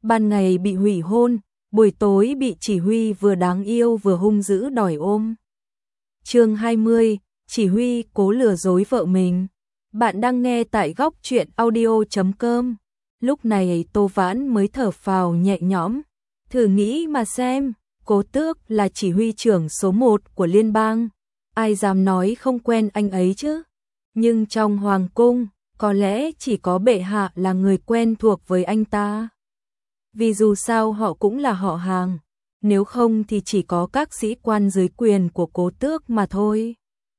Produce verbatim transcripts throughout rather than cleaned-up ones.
ban ngày bị hủy hôn, buổi tối bị chỉ huy vừa đáng yêu vừa hung dữ đòi ôm. Chương hai mươi, chỉ huy cố lừa dối vợ mình. Bạn đang nghe tại góc truyện audio chấm com. Lúc này Tô Vãn mới thở phào nhẹ nhõm. Thử nghĩ mà xem, Cố Tước là chỉ huy trưởng số một của liên bang. Ai dám nói không quen anh ấy chứ? Nhưng trong hoàng cung, có lẽ chỉ có bệ hạ là người quen thuộc với anh ta. Vì dù sao họ cũng là họ hàng, nếu không thì chỉ có các sĩ quan dưới quyền của Cố Tước mà thôi.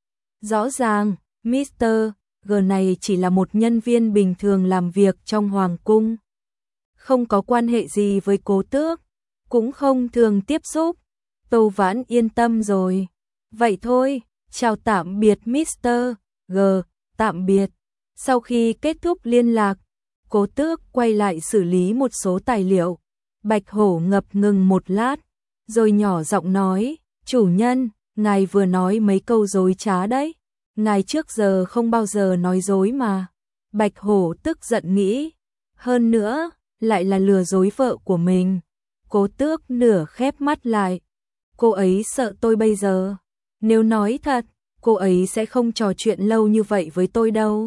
Rõ ràng, mít tơ G này chỉ là một nhân viên bình thường làm việc trong hoàng cung. Không có quan hệ gì với Cố Tước, cũng không thường tiếp xúc. Tô Vãn yên tâm rồi. Vậy thôi, chào tạm biệt mít tơ G, tạm biệt. Sau khi kết thúc liên lạc, Cố Tước quay lại xử lý một số tài liệu. Bạch Hổ ngập ngừng một lát, rồi nhỏ giọng nói, chủ nhân, ngài vừa nói mấy câu dối trá đấy. Ngài trước giờ không bao giờ nói dối mà. Bạch Hổ tức giận nghĩ, hơn nữa, lại là lừa dối vợ của mình. Cố Tước nửa khép mắt lại. Cô ấy sợ tôi bây giờ. Nếu nói thật, cô ấy sẽ không trò chuyện lâu như vậy với tôi đâu.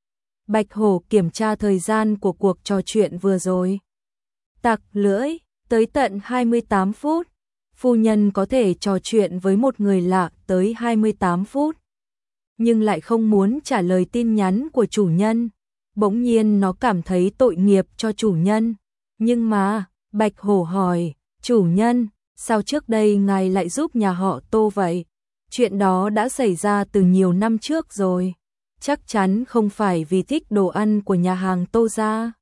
Bạch Hổ kiểm tra thời gian của cuộc trò chuyện vừa rồi. Tặc lưỡi, tới tận hai mươi tám phút. Phu nhân có thể trò chuyện với một người lạ tới hai mươi tám phút. Nhưng lại không muốn trả lời tin nhắn của chủ nhân. Bỗng nhiên nó cảm thấy tội nghiệp cho chủ nhân. Nhưng mà, Bạch Hổ hỏi, chủ nhân, sao trước đây ngài lại giúp nhà họ Tô vậy? Chuyện đó đã xảy ra từ nhiều năm trước rồi. Chắc chắn không phải vì thích đồ ăn của nhà hàng Tô gia.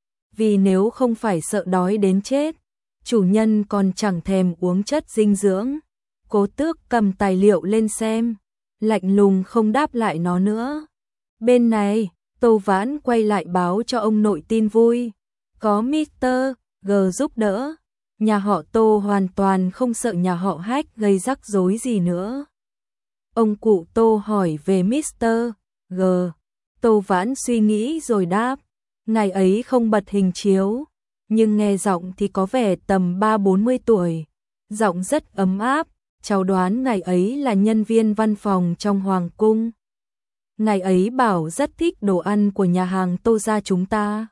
Vì nếu không phải sợ đói đến chết, chủ nhân còn chẳng thèm uống chất dinh dưỡng. Cố Tước cầm tài liệu lên xem, lạnh lùng không đáp lại nó nữa. Bên này, Tô Vãn quay lại báo cho ông nội tin vui. Có mít tơ G giúp đỡ, nhà họ Tô hoàn toàn không sợ nhà họ Hách gây rắc rối gì nữa. Ông cụ Tô hỏi về mít tơ G. Tô Vãn suy nghĩ rồi đáp, ngày ấy không bật hình chiếu, nhưng nghe giọng thì có vẻ tầm ba bốn mươi tuổi. Giọng rất ấm áp, cháu đoán ngày ấy là nhân viên văn phòng trong hoàng cung. Ngày ấy bảo rất thích đồ ăn của nhà hàng Tô gia chúng ta.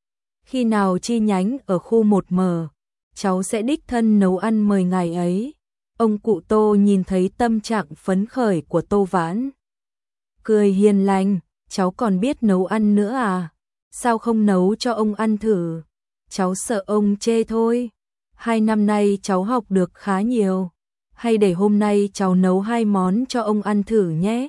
Khi nào chi nhánh ở khu một M, cháu sẽ đích thân nấu ăn mời ngày ấy. Ông cụ Tô nhìn thấy tâm trạng phấn khởi của Tô Vãn, cười hiền lành, cháu còn biết nấu ăn nữa à? Sao không nấu cho ông ăn thử? Cháu sợ ông chê thôi. Hai năm nay cháu học được khá nhiều. Hay để hôm nay cháu nấu hai món cho ông ăn thử nhé.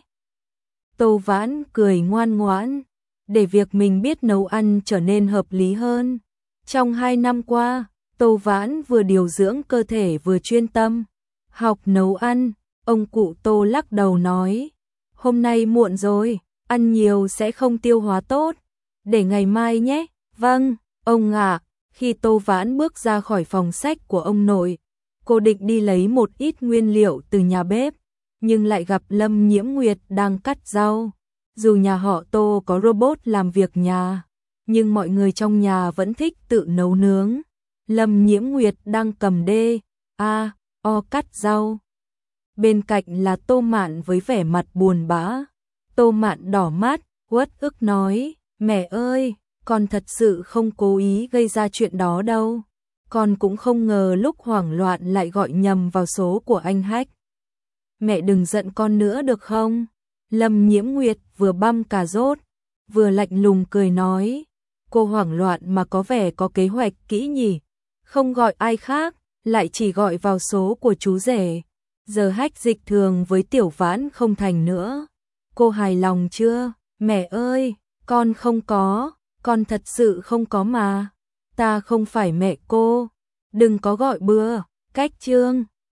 Tô Vãn cười ngoan ngoãn, để việc mình biết nấu ăn trở nên hợp lý hơn. Trong hai năm qua, Tô Vãn vừa điều dưỡng cơ thể vừa chuyên tâm học nấu ăn. Ông cụ Tô lắc đầu nói, hôm nay muộn rồi, ăn nhiều sẽ không tiêu hóa tốt, để ngày mai nhé. Vâng, ông ạ. Khi Tô Vãn bước ra khỏi phòng sách của ông nội, cô định đi lấy một ít nguyên liệu từ nhà bếp, nhưng lại gặp Lâm Nhiễm Nguyệt đang cắt rau. Dù nhà họ Tô có robot làm việc nhà, nhưng mọi người trong nhà vẫn thích tự nấu nướng. Lâm Nhiễm Nguyệt đang cầm đê, a, o cắt rau. Bên cạnh là Tô Mạn với vẻ mặt buồn bã. Tô Mạn đỏ mắt, uất ức nói, mẹ ơi, con thật sự không cố ý gây ra chuyện đó đâu. Con cũng không ngờ lúc hoảng loạn lại gọi nhầm vào số của anh Hách. Mẹ đừng giận con nữa được không? Lâm Nhiễm Nguyệt vừa băm cà rốt, vừa lạnh lùng cười nói, cô hoảng loạn mà có vẻ có kế hoạch kỹ nhỉ. Không gọi ai khác, lại chỉ gọi vào số của chú rể. Giờ Hách dịch thường với Tiểu Vãn không thành nữa. Cô hài lòng chưa? Mẹ ơi, con không có, con thật sự không có mà. Ta không phải mẹ cô, đừng có gọi bừa. Cách chương